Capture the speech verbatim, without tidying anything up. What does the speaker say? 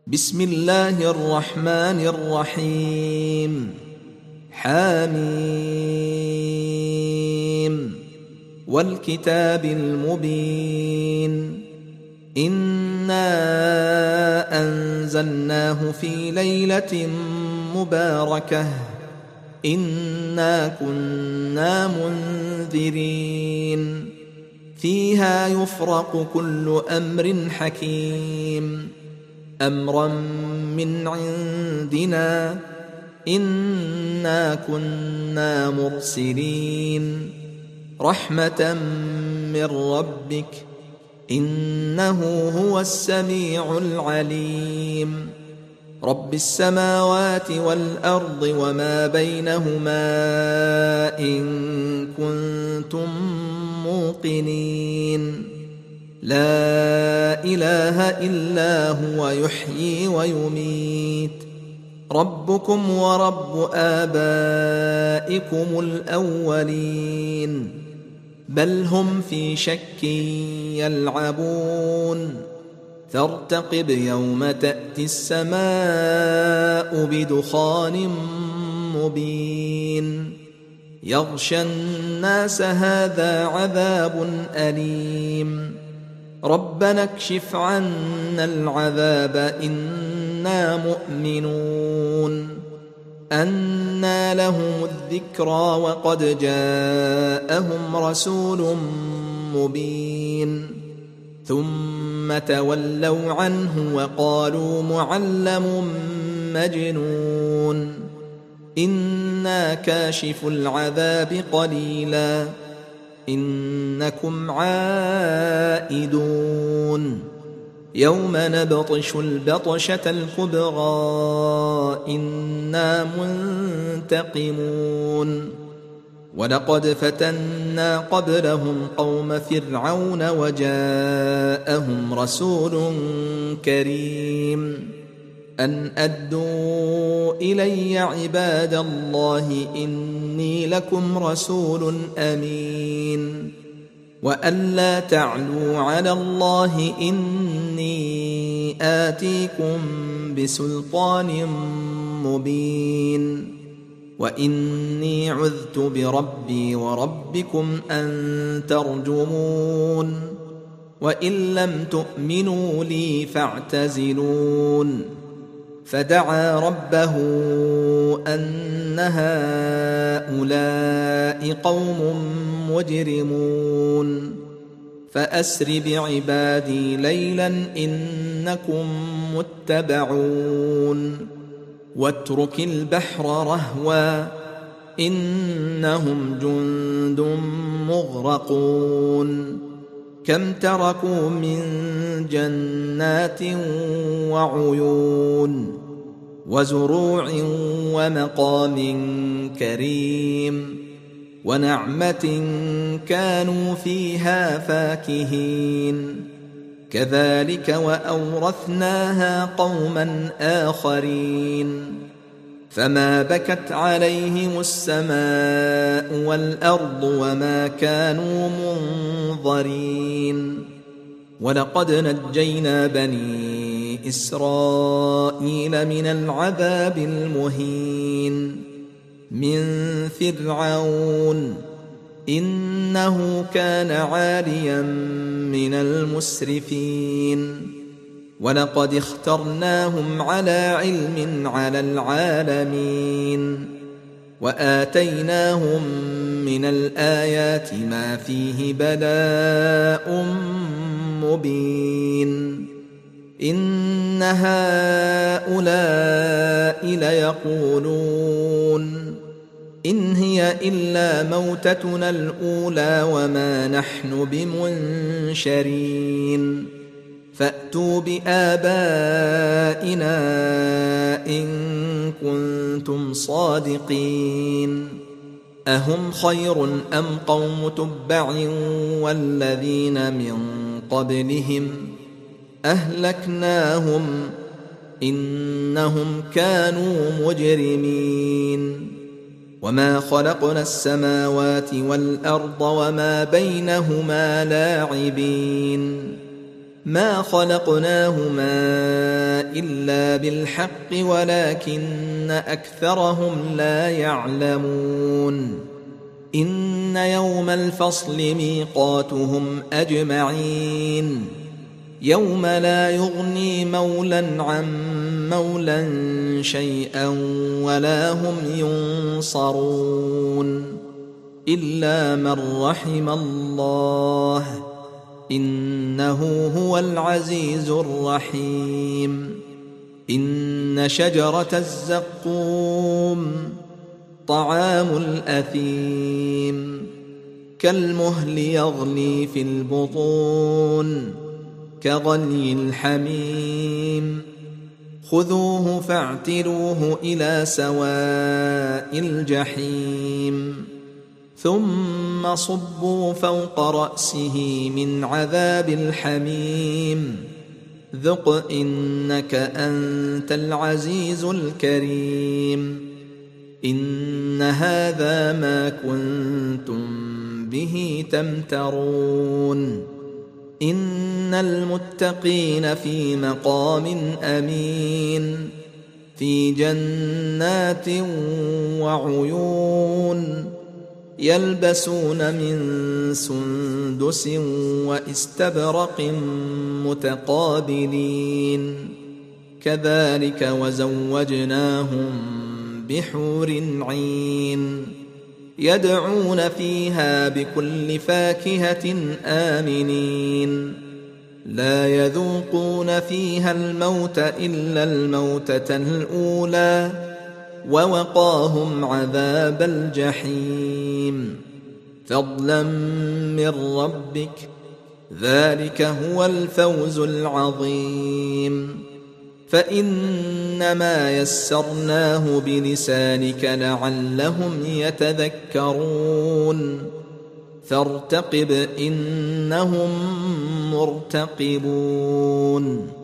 بسم الله الرحمن الرحيم. حاميم والكتاب المبين. إنا أنزلناه في ليلة مباركة إنا كنا منذرين فيها يفرق كل أمر حكيم أمرا من عندنا إنا كنا مرسلين رحمة من ربك إنه هو السميع العليم رب السماوات والأرض وما بينهما إن كنتم موقنين لا إله إلا هو يحيي ويميت ربكم ورب آبائكم الأولين بل هم في شك يلعبون فارتقب يوم تأتي السماء بدخان مبين يغشى الناس هذا عذاب أليم ربنا اكشف عنا العذاب إنا مؤمنون أنى لهم الذكرى وقد جاءهم رسول مبين ثم تولوا عنه وقالوا معلم مجنون إنا كاشف العذاب قليلا إنكم عائدون يوم نبطش البطشة الكبرى إنا منتقمون ولقد فتنا قبلهم قوم فرعون وجاءهم رسول كريم أن أدوا إلي عباد الله إني لكم رسول أمين وأن لا تعلوا على الله إني آتيكم بسلطان مبين وإني عذت بربي وربكم أن ترجمون وإن لم تؤمنوا لي فاعتزلون فدعا ربه أن هؤلاء قوم مجرمون فأسر بعبادي ليلا إنكم متبعون واترك البحر رهوا إنهم جند مغرقون كم تركوا من جنات وعيون وزروع ومقام كريم ونعمة كانوا فيها فاكهين كذلك وأورثناها قوما آخرين فما بكت عليهم السماء والأرض وما كانوا منظرين ولقد نجينا بني إسرائيل من العذاب المهين من فرعون إنه كان عاليا من المسرفين ولقد اخترناهم على علم على العالمين وآتيناهم من الآيات ما فيه بلاء مبين إن هؤلاء ليقولون إن هي إلا موتتنا الأولى وما نحن بمنشرين فأتوا بآبائنا إن كنتم صادقين أهم خير أم قوم تبع والذين من قبلهم أهلكناهم إنهم كانوا مجرمين وما خلقنا السماوات والأرض وما بينهما لاعبين ما خلقناهما إلا بالحق ولكن أكثرهم لا يعلمون إن يوم الفصل ميقاتهم أجمعين يوم لا يغني مولى عن مولى شيئا ولا هم ينصرون إلا من رحم الله إنه هو العزيز الرحيم إن شجرة الزقوم طعام الأثيم كالمهل يغلي في البطون كغلي الحميم خذوه فاعتلوه إلى سواء الجحيم ثم صبوا فوق رأسه من عذاب الحميم ذق إنك أنت العزيز الكريم إن هذا ما كنتم به تمترون إن المتقين في مقام أمين في جنات وعيون يلبسون من سندس واستبرق متقابلين كذلك وزوجناهم بحور عين يدعون فيها بكل فاكهة آمنين لا يذوقون فيها الموت إلا الموتة الأولى ووقاهم عذاب الجحيم فضلا من ربك ذلك هو الفوز العظيم فإنما يسرناه بلسانك لعلهم يتذكرون فارتقب إنهم مرتقبون